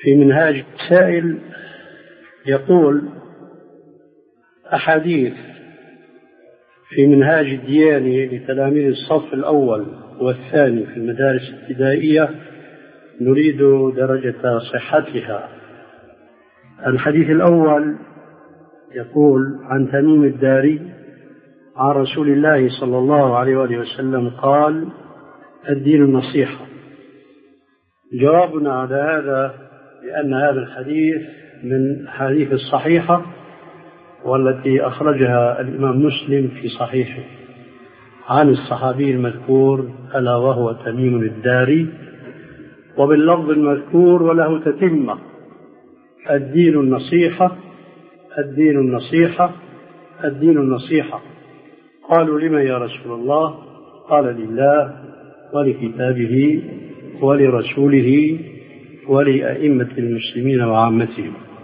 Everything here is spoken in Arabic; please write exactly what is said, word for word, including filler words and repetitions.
في منهاج السائل يقول: أحاديث في منهاج الدياني لتلاميذ الصف الأول والثاني في المدارس الابتدائية نريد درجة صحتها. الحديث الأول يقول عن تميم الداري عن رسول الله صلى الله عليه وآله وسلم قال: الدين النصيحة. جوابنا على هذا بأن هذا الحديث من الحديث الصحيحة والتي أخرجها الإمام مسلم في صحيحه عن الصحابي المذكور ألا وهو تميم الداري، وباللفظ المذكور وله تتمة: الدين النصيحة، الدين النصيحة، الدين النصيحة. قالوا: لمن يا رسول الله؟ قال: لله ولكتابه ولرسوله ولأئمة المسلمين وعامتهم.